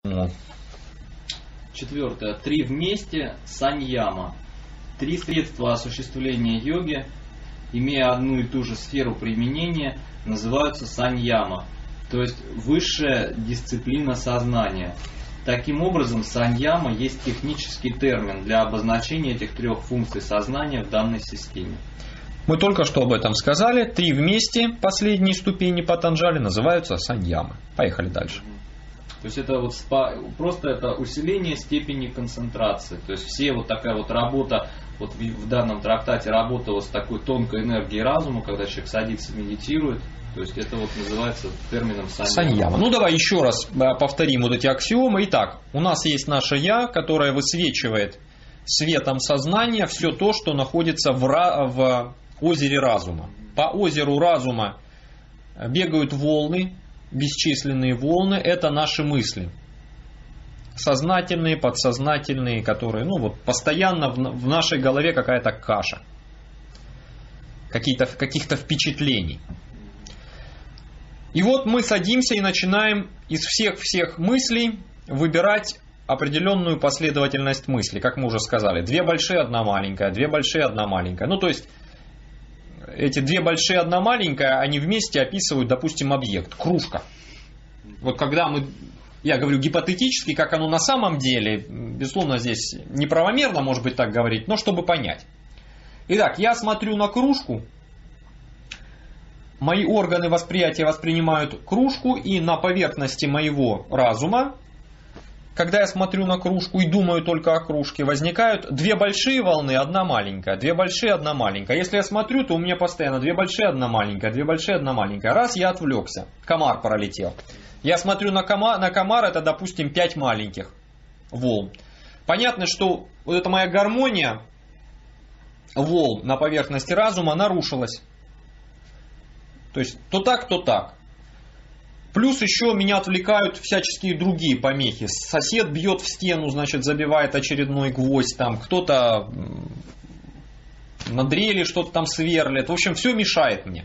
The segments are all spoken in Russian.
Ну. Четвертое. 3 вместе саньяма. 3 средства осуществления йоги, имея одну и ту же сферу применения, называются саньяма, то есть высшая дисциплина сознания. Таким образом, саньяма есть технический термин для обозначения этих 3 функций сознания в данной системе. Мы только что об этом сказали. 3 вместе последние ступени Патанджали называются саньямы. Поехали дальше. То есть это вот просто это усиление степени концентрации. То есть все вот такая вот работа, вот в данном трактате работа вот с такой тонкой энергией разума, когда человек садится, медитирует. То есть это вот называется термином саньяма. Ну давай еще раз повторим вот эти аксиомы. Итак, у нас есть наше Я, которое высвечивает светом сознания все то, что находится в озере разума. По озеру разума бегают волны, бесчисленные волны, это наши мысли. Сознательные, подсознательные, которые, постоянно в нашей голове какая-то каша. Каких-то впечатлений. И вот мы садимся и начинаем из всех мыслей выбирать определенную последовательность мыслей, как мы уже сказали. 2 большие, 1 маленькая, 2 большие, 1 маленькая. То есть эти 2 большие, 1 маленькая, они вместе описывают, допустим, объект, кружка. Вот когда я говорю гипотетически, как оно на самом деле, безусловно, здесь неправомерно, может быть, так говорить, но чтобы понять. Итак, я смотрю на кружку, мои органы восприятия воспринимают кружку, и на поверхности моего разума, когда я смотрю на кружку и думаю только о кружке, возникают 2 большие волны, 1 маленькая, 2 большие, 1 маленькая. Если я смотрю, то у меня постоянно 2 большие, 1 маленькая, 2 большие, 1 маленькая. Раз, я отвлекся, комар пролетел. Я смотрю на комар, это, допустим, 5 маленьких волн. Понятно, что вот эта моя гармония волн на поверхности разума нарушилась. То есть то так, то так. Плюс еще меня отвлекают всяческие другие помехи. Сосед бьет в стену, значит, забивает очередной гвоздь. Там кто-то на дрели что-то там сверлит. В общем, все мешает мне.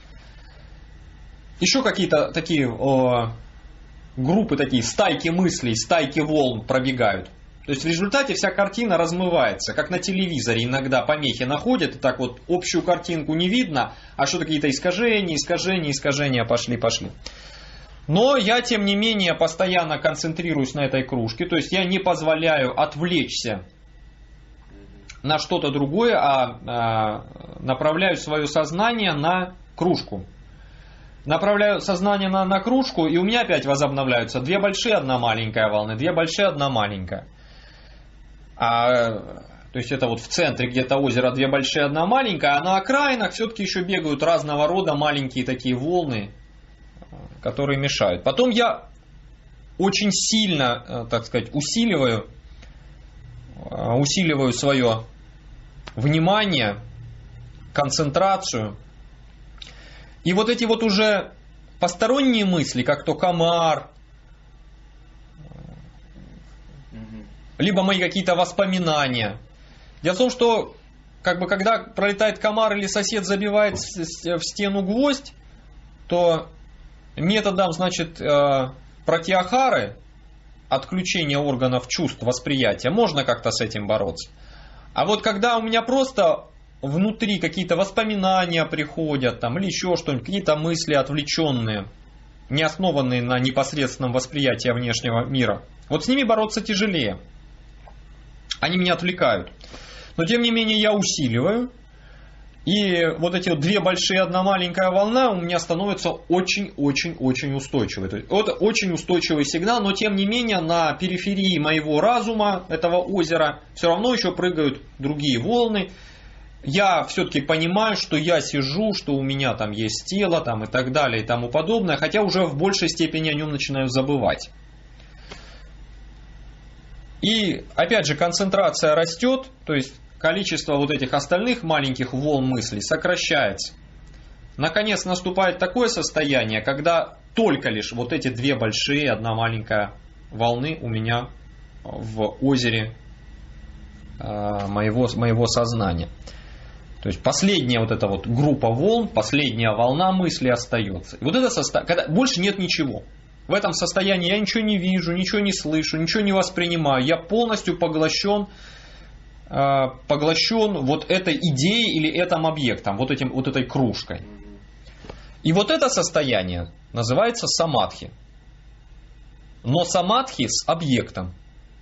Еще какие-то такие группы, такие стайки мыслей, стайки волн пробегают. То есть в результате вся картина размывается, как на телевизоре иногда помехи находят, и так вот общую картинку не видно, а что-то какие-то искажения пошли. Но я, тем не менее, постоянно концентрируюсь на этой кружке, то есть я не позволяю отвлечься на что-то другое, а направляю свое сознание на кружку. Направляю сознание на кружку, и у меня опять возобновляются 2 большие, 1 маленькая волны, 2 большие, 1 маленькая. То есть это вот в центре где-то озера 2 большие, 1 маленькая, а на окраинах все-таки еще бегают разного рода маленькие такие волны, которые мешают. Потом я очень сильно, так сказать, усиливаю свое внимание, концентрацию. И вот эти вот уже посторонние мысли, как то комар, либо мои какие-то воспоминания. Дело в том, что когда пролетает комар или сосед забивает в стену гвоздь, то методом, значит, пратьяхары, отключения органов чувств, восприятия, можно как-то с этим бороться. А вот когда у меня просто внутри какие-то воспоминания приходят, там, или еще что-нибудь, какие-то мысли отвлеченные, не основанные на непосредственном восприятии внешнего мира, вот с ними бороться тяжелее. Они меня отвлекают. Но тем не менее я усиливаю. И вот эти вот 2 большие, 1 маленькая волна у меня становится очень-очень-очень устойчивой. То есть это очень устойчивый сигнал, но тем не менее на периферии моего разума, этого озера, все равно еще прыгают другие волны. Я все-таки понимаю, что я сижу, что у меня там есть тело там, и так далее и тому подобное, хотя уже в большей степени о нем начинаю забывать. И опять же концентрация растет, то есть количество вот этих остальных маленьких волн мыслей сокращается. Наконец наступает такое состояние, когда только лишь вот эти 2 большие, 1 маленькая волны у меня в озере моего сознания. То есть последняя вот эта вот группа волн, последняя волна мысли остается. И вот это когда больше нет ничего. В этом состоянии я ничего не вижу, ничего не слышу, ничего не воспринимаю. Я полностью поглощен вот этой идеей или этим объектом, вот этой кружкой. И вот это состояние называется самадхи. Но самадхи с объектом.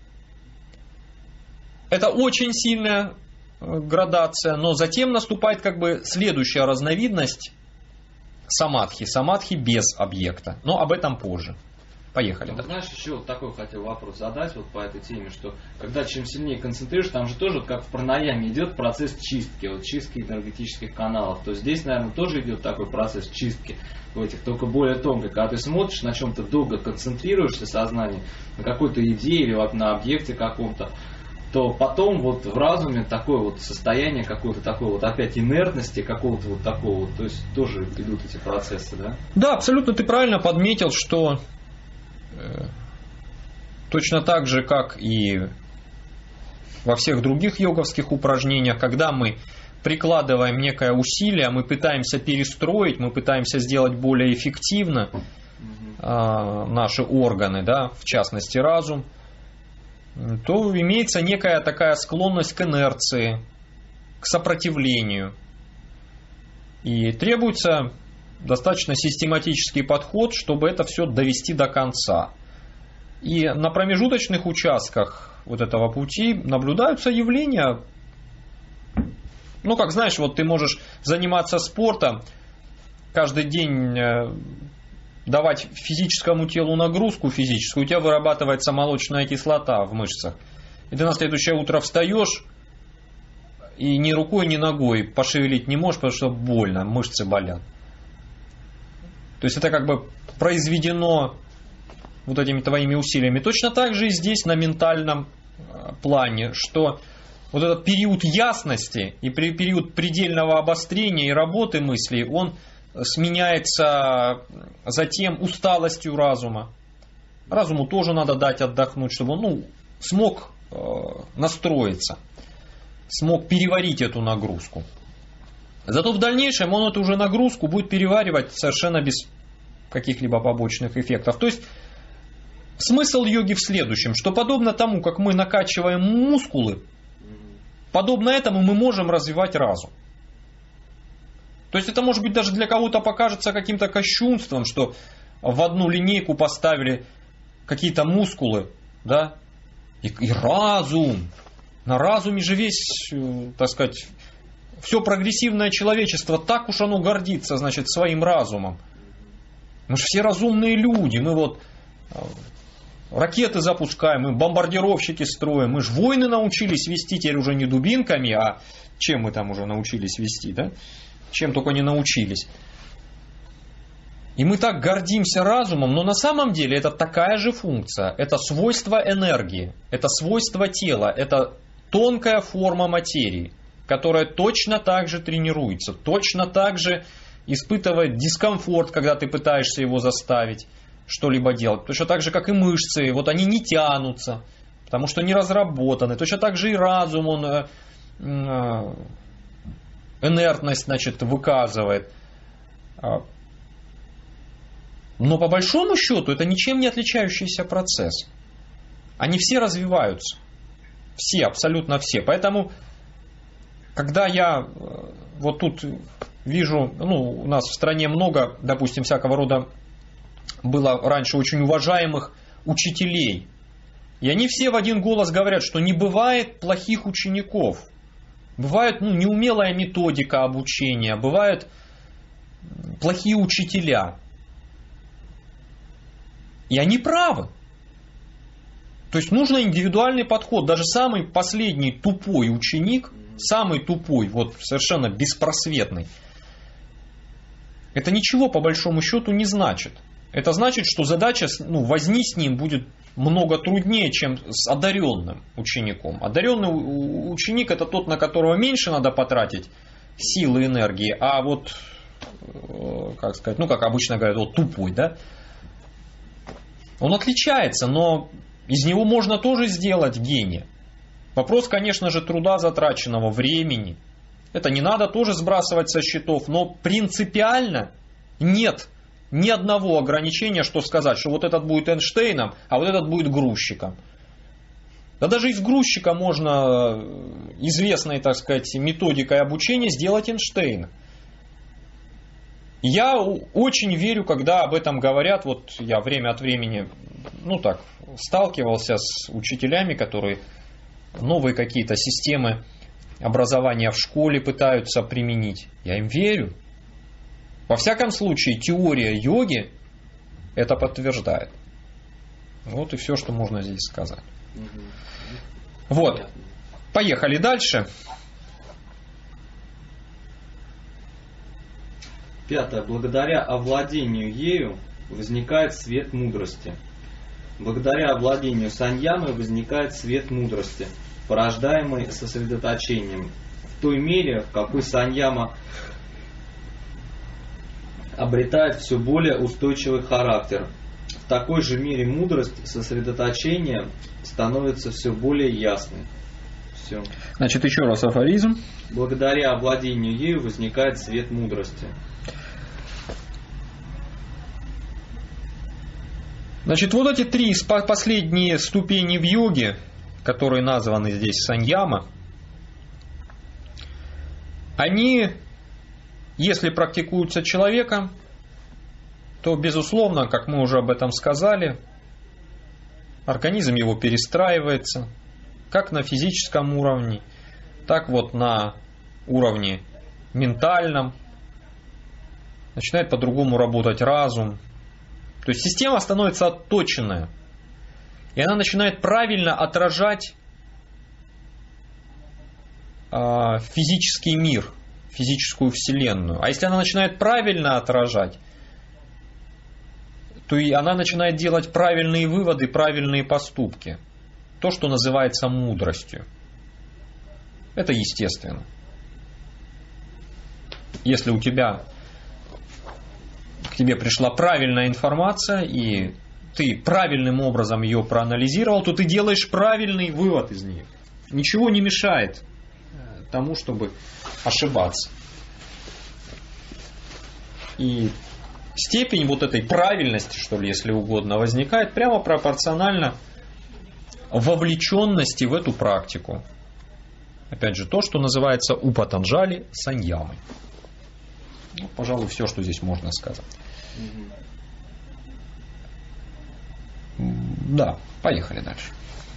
Это очень сильная градация, но затем наступает как бы следующая разновидность самадхи. Самадхи без объекта. Но об этом позже. Поехали. Ну, знаешь, еще вот такой хотел вопрос задать вот по этой теме, что когда чем сильнее концентрируешь, там же тоже как в пранаяме идет процесс чистки, вот чистки энергетических каналов. То здесь, наверное, тоже идет такой процесс чистки в этих, только более тонкой. Когда ты смотришь, на чем-то долго концентрируешься сознание, на какой-то идее или вот на объекте каком-то, то потом вот в разуме такое вот состояние какое-то такое вот опять инертности, какого-то вот такого вот, то есть тоже идут эти процессы, да? Да, абсолютно ты правильно подметил, что точно так же, как и во всех других йоговских упражнениях, когда мы прикладываем некое усилие, мы пытаемся перестроить, мы пытаемся сделать более эффективно наши органы, да, в частности разум, то имеется некая такая склонность к инерции, к сопротивлению. И требуется достаточно систематический подход, чтобы это все довести до конца. И на промежуточных участках вот этого пути наблюдаются явления, ну как знаешь, вот ты можешь заниматься спортом, каждый день давать физическому телу нагрузку физическую, у тебя вырабатывается молочная кислота в мышцах. И ты на следующее утро встаешь и ни рукой, ни ногой пошевелить не можешь, потому что больно, мышцы болят. То есть это как бы произведено вот этими твоими усилиями. Точно так же и здесь на ментальном плане, что вот этот период ясности и период предельного обострения и работы мыслей, он сменяется затем усталостью разума. Разуму тоже надо дать отдохнуть, чтобы он смог настроиться, смог переварить эту нагрузку. Зато в дальнейшем он эту уже нагрузку будет переваривать совершенно без каких-либо побочных эффектов. То есть смысл йоги в следующем, что подобно тому, как мы накачиваем мускулы, подобно этому мы можем развивать разум. То есть это может быть даже для кого-то покажется каким-то кощунством, что в одну линейку поставили какие-то мускулы, да, и разум. На разуме же весь, так сказать, все прогрессивное человечество, так уж оно гордится, значит, своим разумом. Мы же все разумные люди, мы вот ракеты запускаем, мы бомбардировщики строим, мы же войны научились вести теперь уже не дубинками, а чем мы там уже научились вести, да? Чем только не научились. И мы так гордимся разумом, но на самом деле это такая же функция, это свойство энергии, это свойство тела, это тонкая форма материи, которая точно так же тренируется, точно так же испытывает дискомфорт, когда ты пытаешься его заставить что-либо делать. Точно так же, как и мышцы, вот они не тянутся, потому что не разработаны. Точно так же и разум, он инертность, значит, выказывает. Но по большому счету это ничем не отличающийся процесс. Они все развиваются. Все, абсолютно все. Поэтому, когда я вот тут вижу, у нас в стране много, допустим, всякого рода было раньше очень уважаемых учителей. И они все в один голос говорят, что не бывает плохих учеников. Бывает неумелая методика обучения, бывают плохие учителя. И они правы. То есть нужно индивидуальный подход. Даже самый последний тупой ученик, самый тупой, вот совершенно беспросветный, это ничего по большому счету не значит. Это значит, что задача возни с ним будет много труднее, чем с одаренным учеником. Одаренный ученик — это тот, на которого меньше надо потратить силы и энергии, а вот, как сказать, как обычно говорят, вот тупой, да? Он отличается, но из него можно тоже сделать гения. Вопрос, конечно же, труда затраченного, времени. Это не надо тоже сбрасывать со счетов, но принципиально нет ни одного ограничения, что сказать, что вот этот будет Эйнштейном, а вот этот будет грузчиком. Да даже из грузчика можно известной, так сказать, методикой обучения сделать Эйнштейна. Я очень верю, когда об этом говорят, вот я время от времени, сталкивался с учителями, которые новые какие-то системы образования в школе пытаются применить. Я им верю. Во всяком случае, теория йоги это подтверждает. Вот и все, что можно здесь сказать. Вот. Поехали дальше. 5. Благодаря овладению ею возникает свет мудрости. Благодаря овладению саньямой возникает свет мудрости, порождаемый сосредоточением, в той мере, в какой саньяма обретает все более устойчивый характер. В такой же мере мудрость сосредоточения становится все более ясной. Все. Значит, еще раз афоризм. Благодаря овладению ею возникает свет мудрости. Значит, вот эти три последние ступени в йоге, которые названы здесь саньяма, они, если практикуются человеком, то, безусловно, как мы уже об этом сказали, организм его перестраивается, как на физическом уровне, так вот на уровне ментальном, начинает по-другому работать разум. То есть система становится отточенная, и она начинает правильно отражать физический мир, физическую вселенную. А если она начинает правильно отражать, то и она начинает делать правильные выводы, правильные поступки. То, что называется мудростью. Это естественно. Если к тебе пришла правильная информация, и ты правильным образом ее проанализировал, то ты делаешь правильный вывод из нее. Ничего не мешает тому, чтобы ошибаться. И степень вот этой правильности, что ли, если угодно, возникает прямо пропорционально вовлеченности в эту практику. Опять же, то, что называется у Патанджали саньямой. Пожалуй, все, что здесь можно сказать. Да, поехали дальше.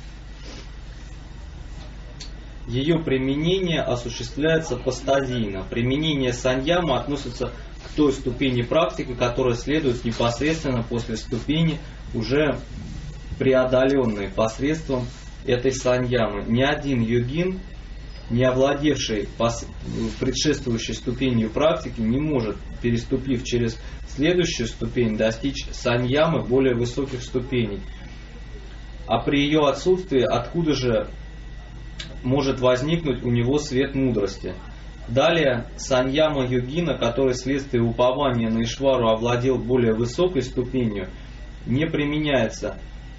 Ее применение осуществляется постадийно. Применение саньямы относится к той ступени практики, которая следует непосредственно после ступени, уже преодоленной посредством этой саньямы. Ни один йогин, не овладевший предшествующей ступенью практики, не может, переступив через следующую ступень, достичь саньямы более высоких ступеней. А при ее отсутствии откуда же может возникнуть у него свет мудрости? Далее, саньяма йогина, который вследствие упования на Ишвару овладел более высокой ступенью, не применяется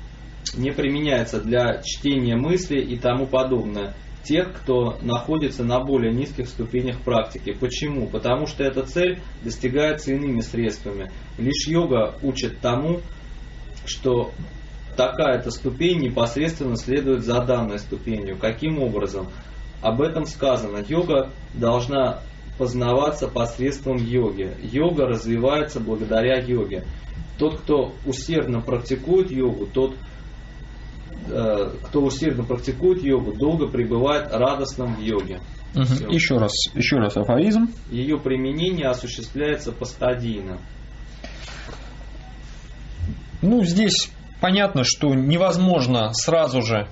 для чтения мыслей и тому подобное тех, кто находится на более низких ступенях практики. Почему? Потому что эта цель достигается иными средствами. Лишь йога учит тому, что такая-то ступень непосредственно следует за данной ступенью. Каким образом? Об этом сказано. Йога должна познаваться посредством йоги. Йога развивается благодаря йоге. Тот, кто усердно практикует йогу, долго пребывает радостным в йоге. Еще раз афоризм. Ее применение осуществляется постадийно. Здесь понятно, что невозможно сразу же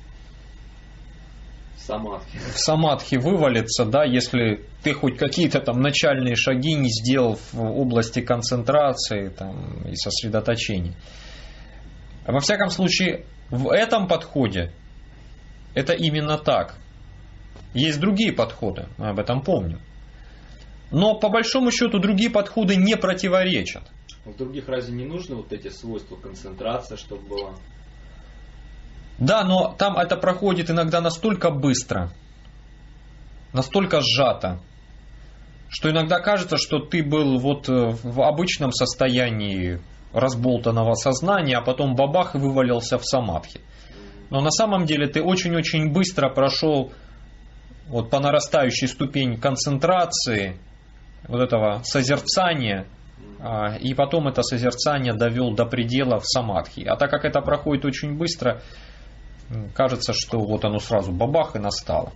в самадхи вывалиться, да, если ты хоть какие-то там начальные шаги не сделал в области концентрации там, и сосредоточения. Во всяком случае, в этом подходе это именно так. Есть другие подходы, мы об этом помним. Но по большому счету другие подходы не противоречат. В других разве не нужны вот эти свойства концентрации, чтобы было? Да, но там это проходит иногда настолько быстро, настолько сжато, что иногда кажется, что ты был вот в обычном состоянии разболтанного сознания, а потом бабах и вывалился в самадхи. Но на самом деле ты очень-очень быстро прошел вот по нарастающей ступени концентрации, вот этого созерцания, и потом это созерцание довел до предела в самадхи. А так как это проходит очень быстро, кажется, что вот оно сразу бабах и настало.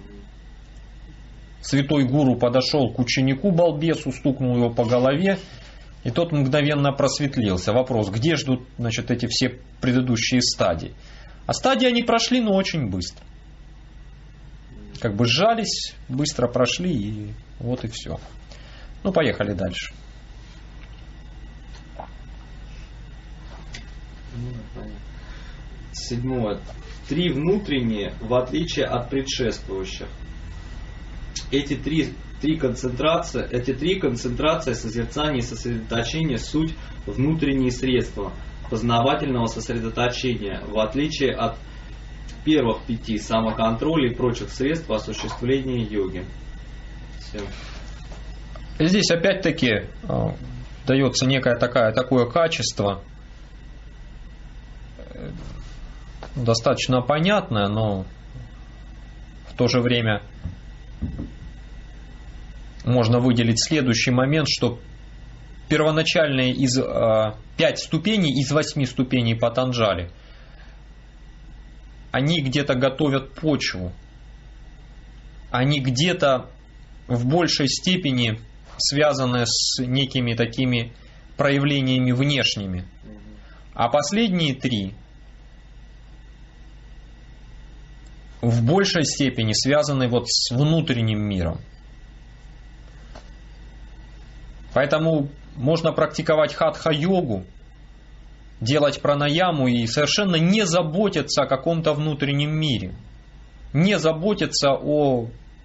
Святой гуру подошел к ученику балбесу, стукнул его по голове, и тот мгновенно просветлился. Вопрос, где ждут, значит, эти все предыдущие стадии? А стадии они прошли, но очень быстро. Как бы сжались, быстро прошли, и вот и все. Ну, поехали дальше. Седьмое. Три внутренние, в отличие от предшествующих. Эти три концентрации, созерцания и сосредоточения суть внутренние средства познавательного сосредоточения, в отличие от первых 5 самоконтроля и прочих средств осуществления йоги. Все. Здесь опять-таки дается некое такое качество, достаточно понятное, но в то же время можно выделить следующий момент, что первоначальные 5 ступеней из 8 ступеней Патанджали, они где-то готовят почву, они где-то в большей степени связаны с некими такими проявлениями внешними. А последние 3 в большей степени связаны вот с внутренним миром. Поэтому можно практиковать хатха-йогу, делать пранаяму и совершенно не заботиться о каком-то внутреннем мире. Не заботиться о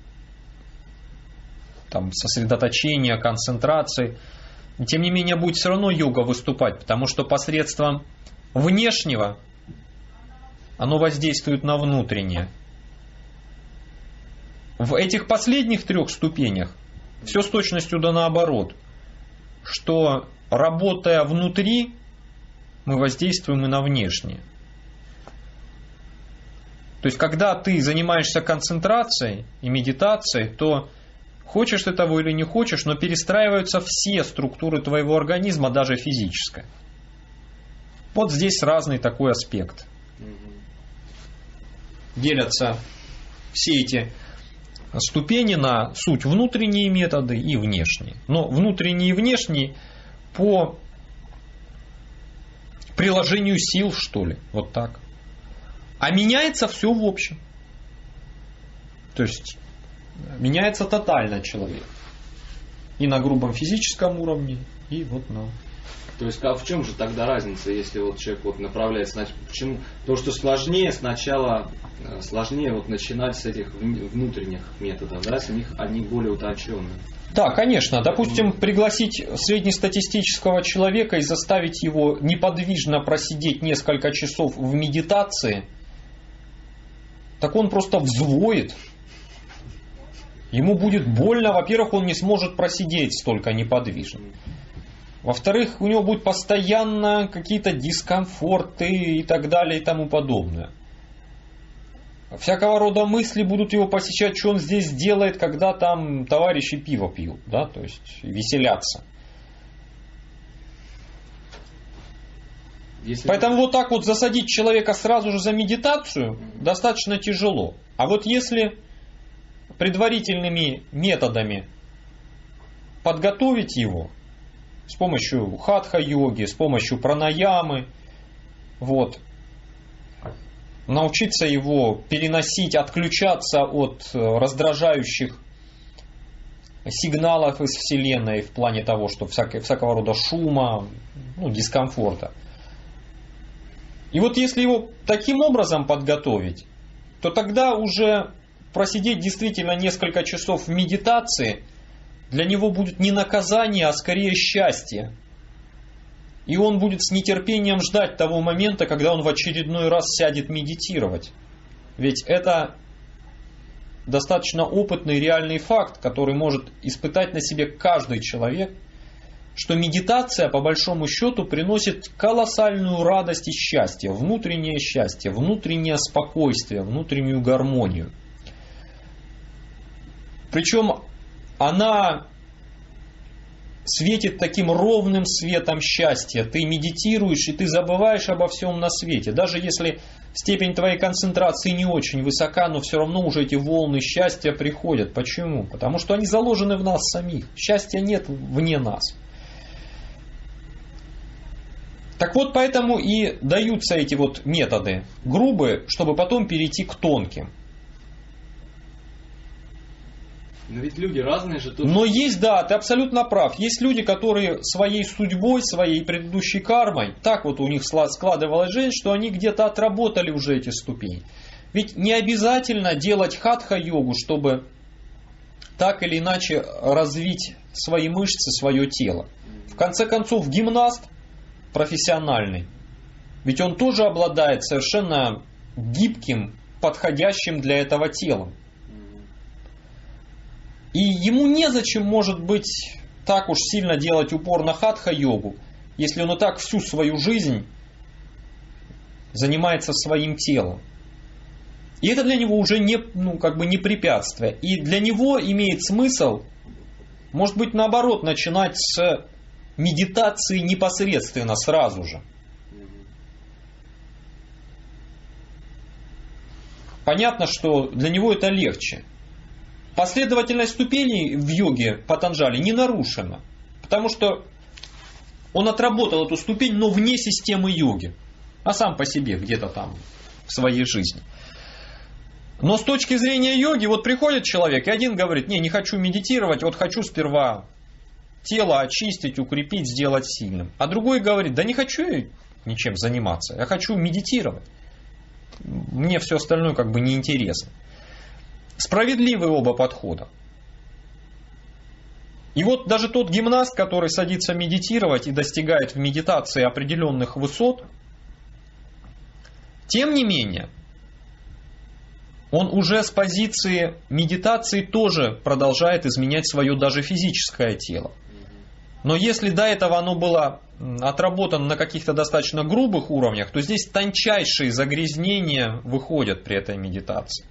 сосредоточении, концентрации. И тем не менее будет все равно йога выступать, потому что посредством внешнего оно воздействует на внутреннее. В этих последних 3 ступенях все с точностью да наоборот. Что работая внутри, мы воздействуем и на внешнее. То есть, когда ты занимаешься концентрацией и медитацией, то хочешь ты того или не хочешь, но перестраиваются все структуры твоего организма, даже физическая. Вот здесь разный такой аспект. Делятся все эти ступени на суть внутренние методы и внешние. Но внутренние и внешние по приложению сил, что ли, вот так. А меняется все в общем. То есть меняется тотально человек. И на грубом физическом уровне, и вот на... То есть, а в чем же тогда разница, если вот человек вот направляется, почему? То, что сложнее сначала, сложнее вот начинать с этих внутренних методов, да, с них они более утонченные. Да, конечно. Допустим, пригласить среднестатистического человека и заставить его неподвижно просидеть несколько часов в медитации, так он просто взвоет. Ему будет больно. Во-первых, он не сможет просидеть столько неподвижно. Во-вторых, у него будут постоянно какие-то дискомфорты и так далее и тому подобное. Всякого рода мысли будут его посещать, что он здесь делает, когда там товарищи пиво пьют, да, то есть веселятся. Поэтому вот так вот засадить человека сразу же за медитацию достаточно тяжело. А вот если предварительными методами подготовить его, с помощью хатха-йоги, с помощью пранаямы, вот, научиться его переносить, отключаться от раздражающих сигналов из Вселенной в плане того, что всякого рода шума, дискомфорта. И вот если его таким образом подготовить, то тогда уже просидеть действительно несколько часов в медитации для него будет не наказание, а скорее счастье. И он будет с нетерпением ждать того момента, когда он в очередной раз сядет медитировать. Ведь это достаточно опытный реальный факт, который может испытать на себе каждый человек, что медитация по большому счету приносит колоссальную радость и счастье, внутреннее спокойствие, внутреннюю гармонию. Причем она светит таким ровным светом счастья. Ты медитируешь, и ты забываешь обо всем на свете. Даже если степень твоей концентрации не очень высока, но все равно уже эти волны счастья приходят. Почему? Потому что они заложены в нас самих. Счастья нет вне нас. Так вот, поэтому и даются эти вот методы грубые, чтобы потом перейти к тонким. Но ведь люди разные же тоже. Но есть, да, ты абсолютно прав. Есть люди, которые своей судьбой, своей предыдущей кармой, так вот у них складывалась жизнь, что они где-то отработали уже эти ступени. Ведь не обязательно делать хатха-йогу, чтобы так или иначе развить свои мышцы, свое тело. В конце концов, гимнаст профессиональный, ведь он тоже обладает совершенно гибким, подходящим для этого телом. И ему незачем, может быть, так уж сильно делать упор на хатха-йогу, если он и так всю свою жизнь занимается своим телом. И это для него уже не, не препятствие. И для него имеет смысл, может быть, наоборот, начинать с медитации непосредственно, сразу же. Понятно, что для него это легче. Последовательность ступеней в йоге Патанджали не нарушена, потому что он отработал эту ступень, но вне системы йоги, а сам по себе где-то там в своей жизни. Но с точки зрения йоги, вот приходит человек, и один говорит: не хочу медитировать, вот хочу сперва тело очистить, укрепить, сделать сильным. А другой говорит: да не хочу я ничем заниматься, я хочу медитировать, мне все остальное неинтересно. Справедливы оба подхода. И вот даже тот гимнаст, который садится медитировать и достигает в медитации определенных высот, тем не менее, он уже с позиции медитации тоже продолжает изменять свое даже физическое тело. Но если до этого оно было отработано на каких-то достаточно грубых уровнях, то здесь тончайшие загрязнения выходят при этой медитации.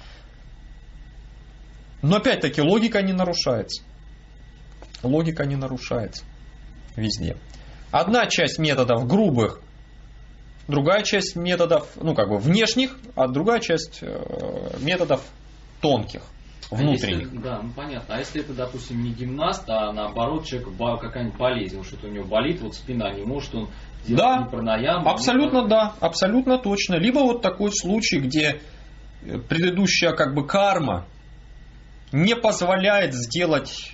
Но опять-таки логика не нарушается. Логика не нарушается везде. Одна часть методов грубых, другая часть методов внешних, а другая часть методов тонких, внутренних. Если, да, понятно. А если это, допустим, не гимнаст, а наоборот человек какая-нибудь болезнь, что-то у него болит, вот спина, не может он делать ни пранаяму. Абсолютно да, абсолютно точно. Либо вот такой случай, где предыдущая карма не позволяет сделать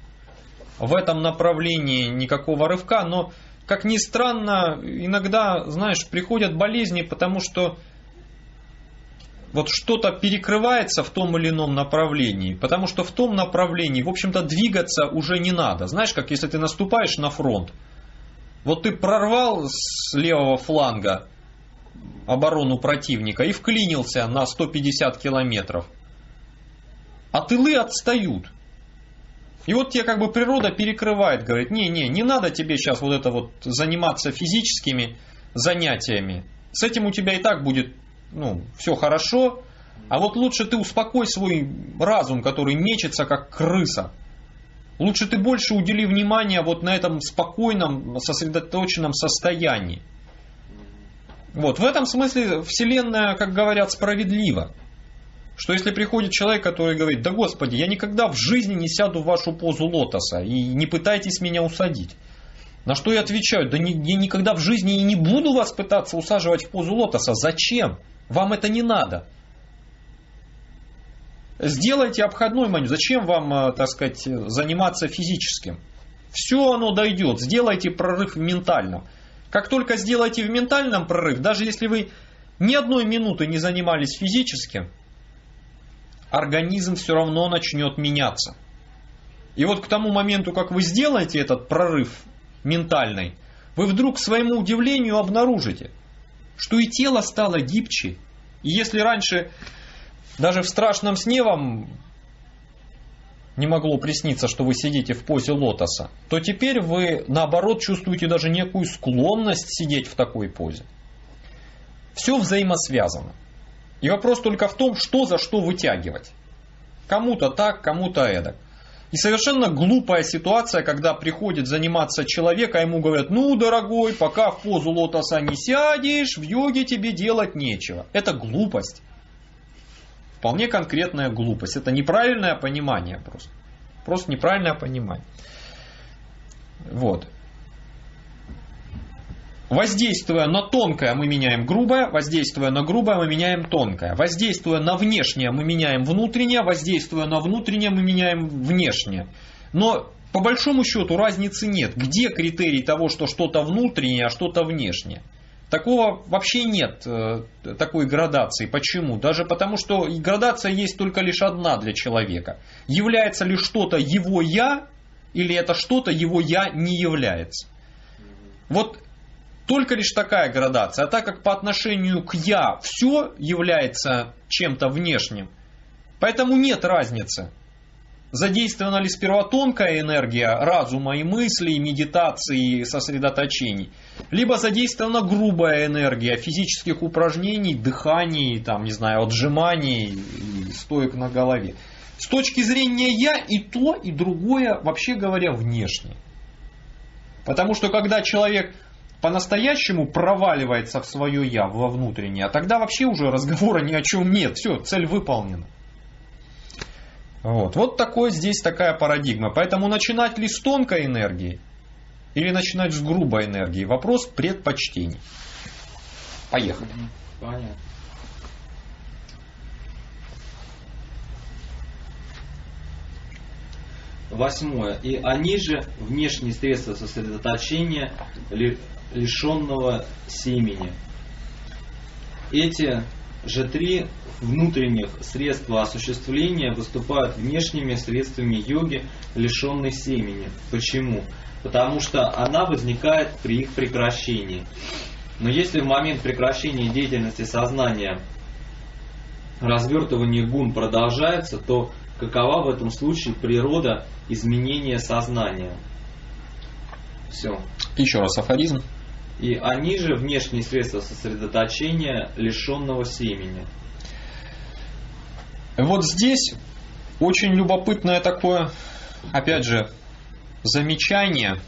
в этом направлении никакого рывка, но, как ни странно, иногда, приходят болезни, потому что вот что-то перекрывается в том или ином направлении, потому что в том направлении, в общем-то, двигаться уже не надо. Знаешь, как если ты наступаешь на фронт, вот ты прорвал с левого фланга оборону противника и вклинился на 150 километров, а тылы отстают. И вот тебе природа перекрывает, говорит: не надо тебе сейчас заниматься физическими занятиями. С этим у тебя и так будет все хорошо. А вот лучше ты успокой свой разум, который мечется как крыса. Лучше ты больше удели внимания на этом спокойном, сосредоточенном состоянии. Вот в этом смысле Вселенная, как говорят, справедлива. Что если приходит человек, который говорит: да Господи, я никогда в жизни не сяду в вашу позу лотоса, и не пытайтесь меня усадить. На что я отвечаю: да я никогда в жизни и не буду вас пытаться усаживать в позу лотоса. Зачем? Вам это не надо. Сделайте обходной маневр. Зачем вам, заниматься физическим? Все оно дойдет. Сделайте прорыв в ментальном. Как только сделаете в ментальном прорыв, даже если вы ни одной минуты не занимались физическим, организм все равно начнет меняться. И вот к тому моменту, как вы сделаете этот прорыв ментальный, вы вдруг к своему удивлению обнаружите, что и тело стало гибче. И если раньше Даже в страшном сне вам не могло присниться, что вы сидите в позе лотоса, то теперь вы, наоборот, чувствуете даже некую склонность сидеть в такой позе. Все взаимосвязано. И вопрос только в том, что за что вытягивать. Кому-то так, кому-то эдак. И совершенно глупая ситуация, когда приходит заниматься человек, а ему говорят: ну, дорогой, пока в позу лотоса не сядешь, в йоге тебе делать нечего. Это глупость. Вполне конкретная глупость. Это неправильное понимание просто. Просто неправильное понимание. Вот. Воздействуя на тонкое, мы меняем грубое. Воздействуя на грубое, мы меняем тонкое. Воздействуя на внешнее, мы меняем внутреннее. Воздействуя на внутреннее, мы меняем внешнее. Но по большому счету разницы нет. Где критерий того, что что-то внутреннее, а что-то внешнее? Такого вообще нет, такой градации. Почему? Даже потому, что градация есть только лишь одна для человека. Является ли что-то его «я», или это что-то его «я» не является. Вот только лишь такая градация. А так как по отношению к «я» все является чем-то внешним, поэтому нет разницы. Задействована ли сперва тонкая энергия разума и мыслей, медитации, сосредоточений, либо задействована грубая энергия физических упражнений, дыханий, там, не знаю, отжиманий, стоек на голове. С точки зрения «я» и то, и другое, вообще говоря, внешне. Потому что когда человек по-настоящему проваливается в свое «я», во внутреннее, тогда вообще уже разговора ни о чем нет. Все, цель выполнена. Вот здесь такая парадигма. Поэтому начинать ли с тонкой энергии или начинать с грубой энергии? Вопрос предпочтений. Поехали. Понятно. Восьмое. И они же внешние средства сосредоточения лишенного семени. Эти же три внутренних средства осуществления выступают внешними средствами йоги, лишенной семени. Почему? Потому что она возникает при их прекращении. Но если в момент прекращения деятельности сознания развертывание гун продолжается, то какова в этом случае природа изменения сознания? Все. Еще раз афоризм. И они же внешние средства сосредоточения лишенного семени. Вот здесь очень любопытное такое, опять же, замечание,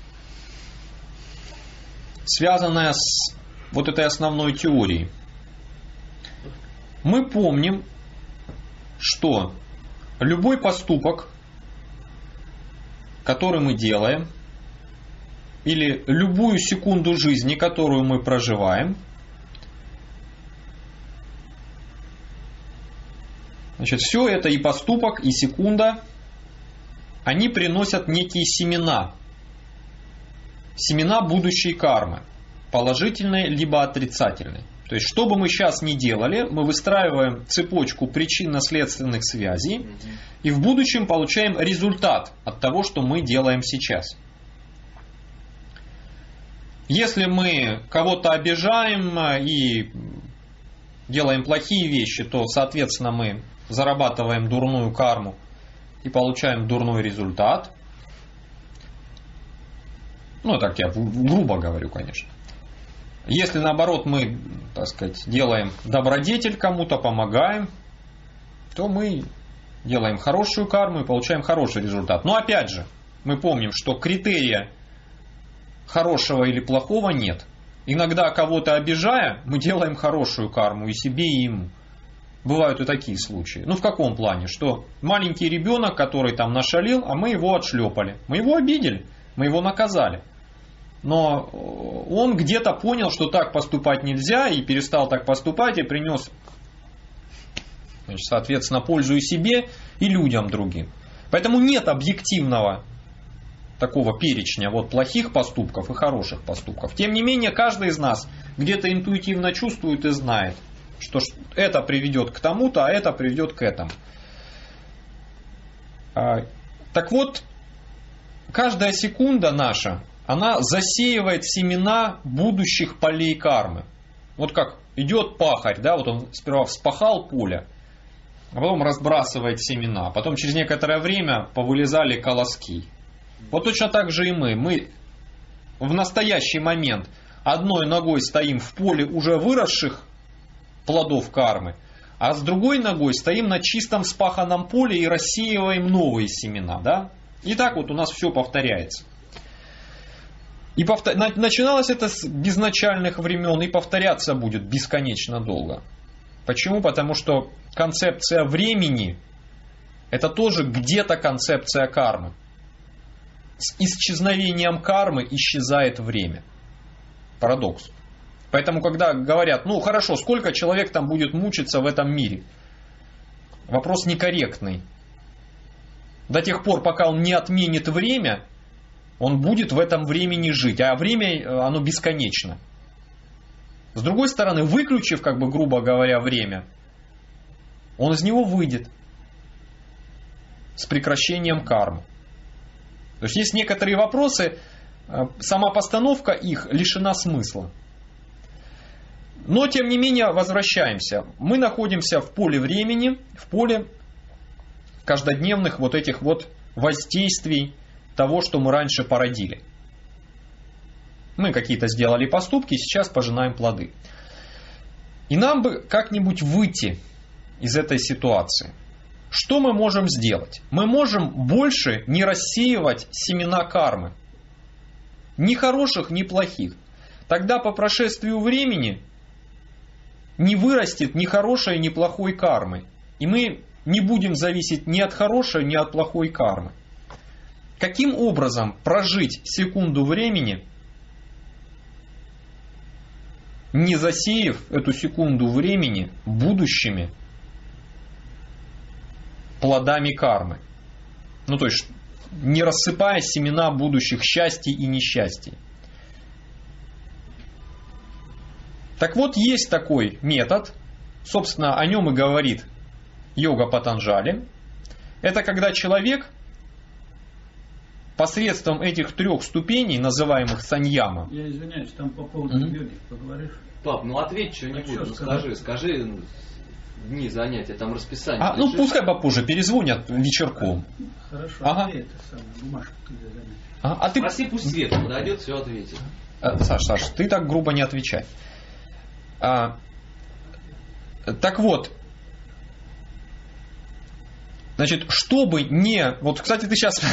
связанное с вот этой основной теорией. Мы помним, что любой поступок, который мы делаем, или любую секунду жизни, которую мы проживаем, значит, все это и поступок, и секунда, они приносят некие семена. Семена будущей кармы. Положительной, либо отрицательной. То есть, что бы мы сейчас ни делали, мы выстраиваем цепочку причинно-следственных связей, и в будущем получаем результат от того, что мы делаем сейчас. Если мы кого-то обижаем и делаем плохие вещи, то, соответственно, мы зарабатываем дурную карму и получаем дурной результат. Ну, так я грубо говорю, конечно. Если, наоборот, мы, так сказать, делаем добродетель кому-то, помогаем, то мы делаем хорошую карму и получаем хороший результат. Но, опять же, мы помним, что критерия хорошего или плохого нет. Иногда кого-то обижая, мы делаем хорошую карму и себе, и ему. Бывают и такие случаи. Ну, в каком плане? Что маленький ребенок, который там нашалил, а мы его отшлепали. Мы его обидели, мы его наказали. Но он где-то понял, что так поступать нельзя, и перестал так поступать, и принес, значит, соответственно, пользу и себе, и людям другим. Поэтому нет объективного такого перечня вот плохих поступков и хороших поступков. Тем не менее, каждый из нас где-то интуитивно чувствует и знает, что это приведет к тому-то, а это приведет к этому. Так вот, каждая секунда наша, она засеивает семена будущих полей кармы. Вот как идет пахарь, да, вот он сперва вспахал поле, а потом разбрасывает семена. Потом через некоторое время повылезали колоски. Вот точно так же и мы. Мы в настоящий момент одной ногой стоим в поле уже выросших плодов кармы, а с другой ногой стоим на чистом вспаханном поле и рассеиваем новые семена. Да? И так вот у нас все повторяется. И начиналось это с безначальных времен и повторяться будет бесконечно долго. Почему? Потому что концепция времени — это тоже где-то концепция кармы. С исчезновением кармы исчезает время. Парадокс. Поэтому, когда говорят, ну хорошо, сколько человек там будет мучиться в этом мире? Вопрос некорректный. До тех пор, пока он не отменит время, он будет в этом времени жить. А время, оно бесконечно. С другой стороны, выключив, как бы грубо говоря, время, он из него выйдет с прекращением кармы. То есть некоторые вопросы, сама постановка их лишена смысла. Но, тем не менее, возвращаемся. Мы находимся в поле времени, в поле каждодневных вот этих вот воздействий того, что мы раньше породили. Мы какие-то сделали поступки, сейчас пожинаем плоды. И нам бы как-нибудь выйти из этой ситуации. Что мы можем сделать? Мы можем больше не рассеивать семена кармы. Ни хороших, ни плохих. Тогда по прошествию времени не вырастет ни хорошей, ни плохой кармы. И мы не будем зависеть ни от хорошей, ни от плохой кармы. Каким образом прожить секунду времени, не засеяв эту секунду времени будущими плодами кармы? Ну, то есть, не рассыпая семена будущих счастий и несчастий. Так вот, есть такой метод, собственно, о нем и говорит йога Патанджали. Это когда человек посредством этих 3 ступеней, называемых саньяма. Я извиняюсь, там по поводу йоги поговоришь? Пап, ну ответь что-нибудь, скажи дни занятия, там расписание. Ну пускай попозже перезвонят вечерком. Хорошо, ага. Это самое, бумажку когда занятия. А ты... Спроси, пусть Света подойдет, все ответит. Саш, ты так грубо не отвечай. Так вот, значит, чтобы не... Вот, кстати, ты сейчас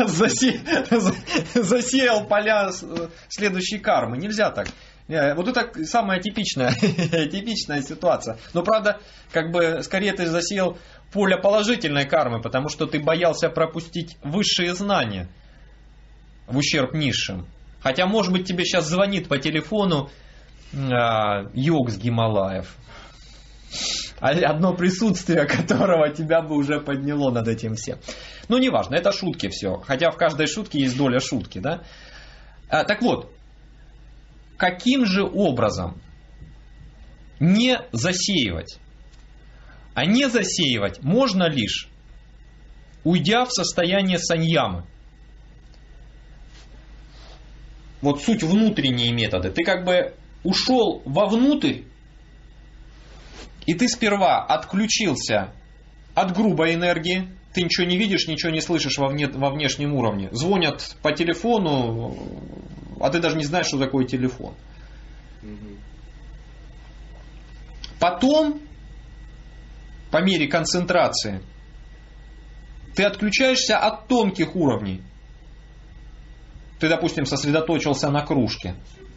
засеял поля следующей кармы. Нельзя так. Вот это самая типичная ситуация. Но, правда, как бы, скорее ты засеял поле положительной кармы, потому что ты боялся пропустить высшие знания в ущерб низшим. Хотя, может быть, тебе сейчас звонит по телефону йог с Гималаев. Одно присутствие которого тебя бы уже подняло над этим всем. Ну, неважно, это шутки все. Хотя в каждой шутке есть доля шутки, да? Так вот, каким же образом не засеивать? А не засеивать можно лишь, уйдя в состояние саньямы. Вот суть внутренние методы. Ты как бы ушел вовнутрь, и ты сперва отключился от грубой энергии. Ты ничего не видишь, ничего не слышишь во внешнем уровне. Звонят по телефону, а ты даже не знаешь, что такое телефон. Потом, по мере концентрации, ты отключаешься от тонких уровней. Ты, допустим, сосредоточился на кружке.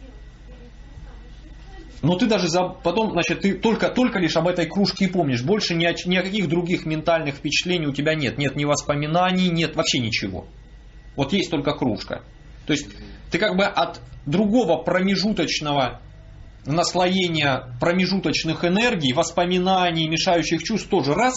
Но ты даже потом, значит, ты только лишь об этой кружке и помнишь. Больше ни о каких других ментальных впечатлений у тебя нет. Нет ни воспоминаний, нет вообще ничего. Вот есть только кружка. То есть ты как бы от другого промежуточного наслоения промежуточных энергий, воспоминаний, мешающих чувств тоже раз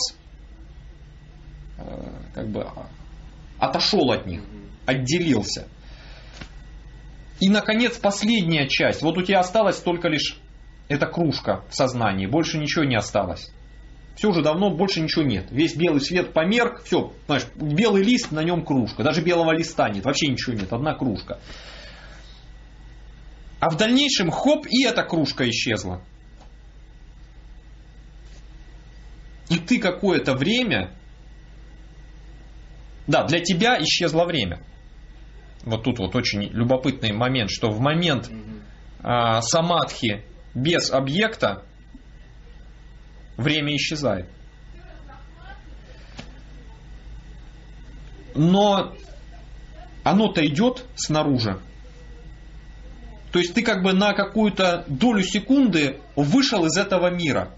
как бы отошел от них, отделился. И, наконец, последняя часть. Вот у тебя осталась только лишь эта кружка в сознании. Больше ничего не осталось. Все уже давно, больше ничего нет. Весь белый свет померк. Все, знаешь, белый лист, на нем кружка. Даже белого листа нет. Вообще ничего нет. Одна кружка. А в дальнейшем, хоп, и эта кружка исчезла. И ты какое-то время, да, для тебя исчезло время. Вот тут вот очень любопытный момент, что в момент самадхи без объекта время исчезает. Но оно-то идет снаружи. То есть ты как бы на какую-то долю секунды вышел из этого мира.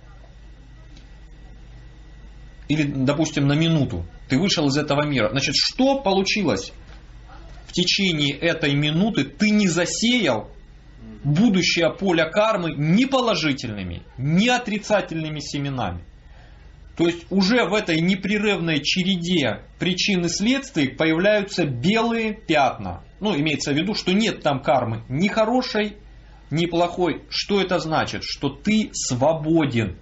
Или, допустим, на минуту ты вышел из этого мира. Значит, что получилось? В течение этой минуты ты не засеял будущее поле кармы ни положительными, ни отрицательными семенами. То есть уже в этой непрерывной череде причин и следствий появляются белые пятна. Ну, имеется в виду, что нет там кармы ни хорошей, ни плохой. Что это значит? Что ты свободен.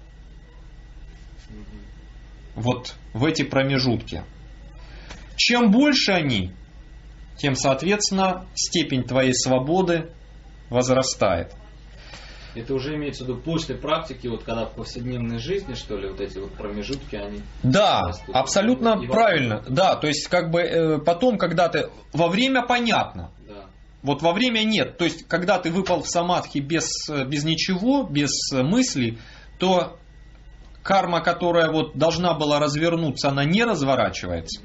Вот в эти промежутки. Чем больше они, тем, соответственно, степень твоей свободы возрастает. Это уже имеется в виду после практики, вот когда в повседневной жизни, что ли, вот эти вот промежутки, они... Да, растут. абсолютно правильно. Да, то есть, как бы потом, когда ты... Во время понятно. Да. Вот во время нет. То есть, когда ты выпал в самадхи без ничего, без мыслей, то карма, которая вот должна была развернуться, она не разворачивается.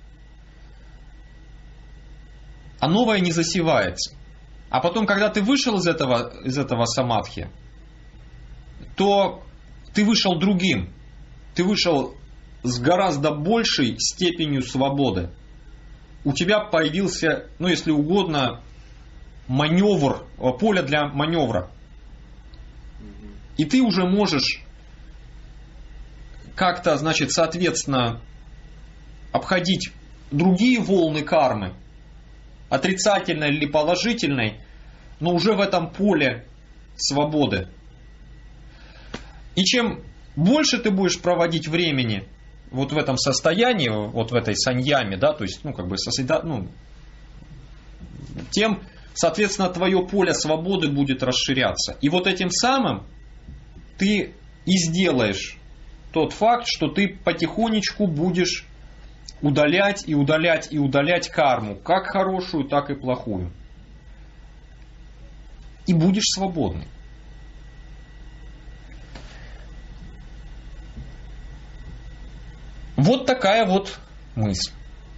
А новая не засевается. А потом, когда ты вышел из этого самадхи, то ты вышел другим. Ты вышел с гораздо большей степенью свободы. У тебя появился, ну если угодно, маневр, поле для маневра. И ты уже можешь как-то, значит, соответственно, обходить другие волны кармы, отрицательной или положительной, но уже в этом поле свободы. И чем больше ты будешь проводить времени вот в этом состоянии, вот в этой саньяме, да, то есть, ну, как бы, тем, соответственно, твое поле свободы будет расширяться. И вот этим самым ты и сделаешь тот факт, что ты потихонечку будешь удалять и удалять и удалять карму, как хорошую, так и плохую. И будешь свободный. Вот такая вот мысль.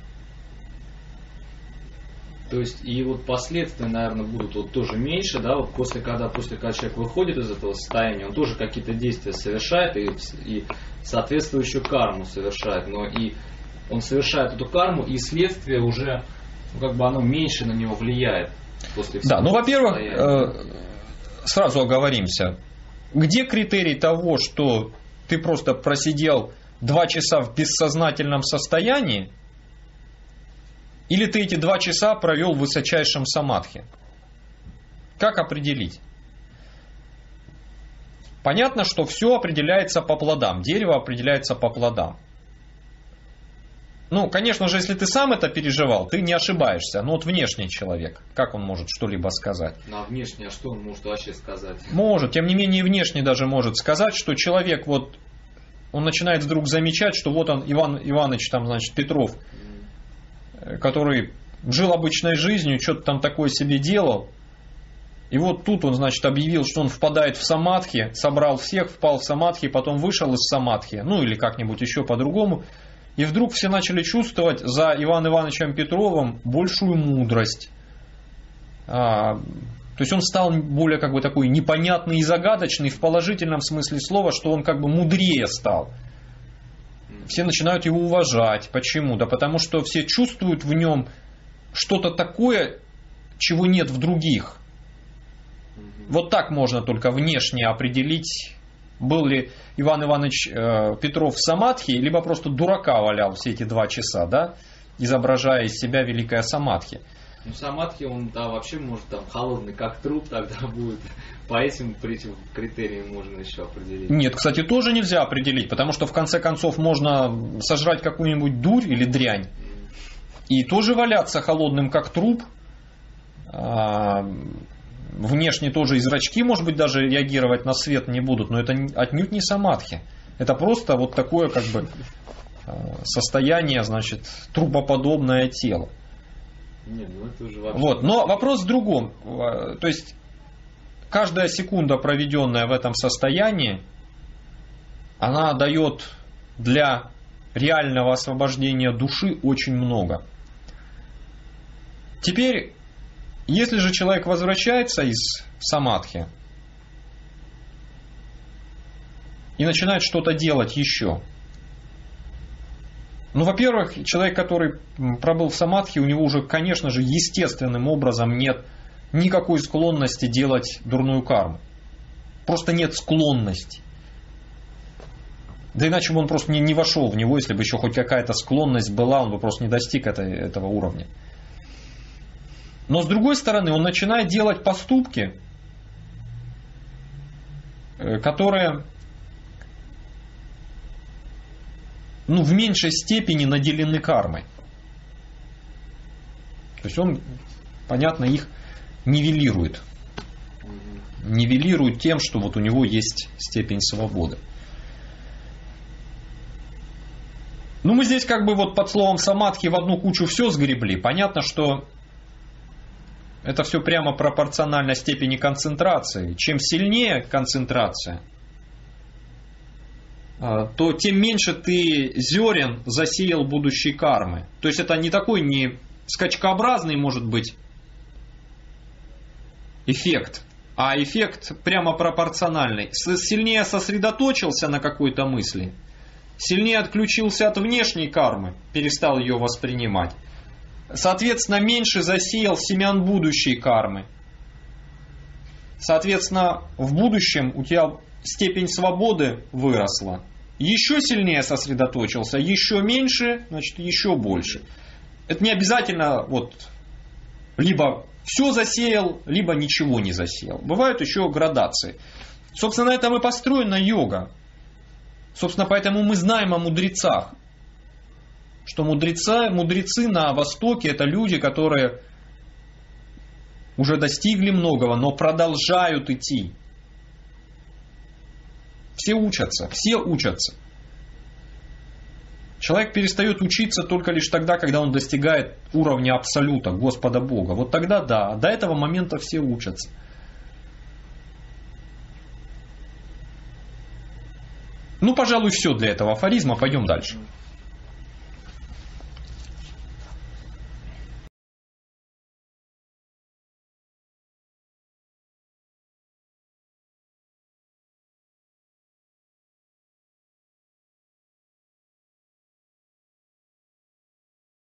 То есть и вот последствия, наверное, будут вот тоже меньше, да, вот после когда человек выходит из этого состояния, он тоже какие-то действия совершает и соответствующую карму совершает, но и он совершает эту карму, и следствие уже, ну, как бы оно меньше на него влияет после всего. Да, ну, во-первых, сразу оговоримся, где критерий того, что ты просто просидел 2 часа в бессознательном состоянии, или ты эти 2 часа провел в высочайшем самадхи? Как определить? Понятно, что все определяется по плодам, дерево определяется по плодам. Ну, конечно же, если ты сам это переживал, ты не ошибаешься. Но вот внешний человек, как он может что-либо сказать? Ну, а внешний, а что он может вообще сказать? Может, тем не менее, внешний даже может сказать, что человек вот, он начинает вдруг замечать, что вот он, Иван Иванович, там, значит, Петров, который жил обычной жизнью, что-то там такое себе делал. И вот тут он, значит, объявил, что он впадает в самадхи, собрал всех, впал в самадхи, потом вышел из самадхи, ну или как-нибудь еще по-другому. И вдруг все начали чувствовать за Иваном Ивановичем Петровым большую мудрость. То есть он стал более как бы такой непонятный и загадочный в положительном смысле слова, что он как бы мудрее стал. Все начинают его уважать. Почему? Да потому что все чувствуют в нем что-то такое, чего нет в других. Вот так можно только внешне определить, был ли Иван Иванович Петров в самадхи, либо просто дурака валял все эти 2 часа, да, изображая из себя великое самадхи. Ну, самадхи, он, да, вообще может там холодный как труп тогда будет. По этим критериям можно еще определить. Нет, кстати, тоже нельзя определить, потому что в конце концов можно сожрать какую-нибудь дурь или дрянь и тоже валяться холодным как труп. Внешне тоже и зрачки, может быть, даже реагировать на свет не будут, но это отнюдь не самадхи. Это просто вот такое как бы состояние, значит, трупоподобное тело. Нет, ну это уже вообще... Вот. Но вопрос в другом. То есть каждая секунда, проведенная в этом состоянии, она дает для реального освобождения души очень много. Теперь, если же человек возвращается из самадхи и начинает что-то делать еще, ну, во-первых, человек, который пробыл в самадхи, у него уже, конечно же, естественным образом нет никакой склонности делать дурную карму. Просто нет склонности. Да иначе бы он просто не вошел в него, если бы еще хоть какая-то склонность была, он бы просто не достиг этого уровня. Но с другой стороны, он начинает делать поступки, которые в меньшей степени наделены кармой. То есть он, понятно, их нивелирует. Нивелирует тем, что вот у него есть степень свободы. Ну, мы здесь как бы вот под словом самадхи в одну кучу все сгребли. Понятно, что это все прямо пропорционально степени концентрации. Чем сильнее концентрация, то тем меньше ты зерен засеял будущей кармы. То есть это не такой не скачкообразный может быть эффект, а эффект прямо пропорциональный. Сильнее сосредоточился на какой-то мысли, сильнее отключился от внешней кармы, перестал ее воспринимать. Соответственно, меньше засеял семян будущей кармы. Соответственно, в будущем у тебя степень свободы выросла. Еще сильнее сосредоточился, еще меньше, значит, еще больше. Это не обязательно вот либо все засеял, либо ничего не засеял. Бывают еще градации. Собственно, на этом и построена йога. Собственно, поэтому мы знаем о мудрецах. Что мудрецы на Востоке это люди, которые уже достигли многого, но продолжают идти. Все учатся. Человек перестает учиться только лишь тогда, когда он достигает уровня абсолюта, Господа Бога. Вот тогда да, до этого момента все учатся. Ну, пожалуй, все для этого афоризма. Пойдем дальше.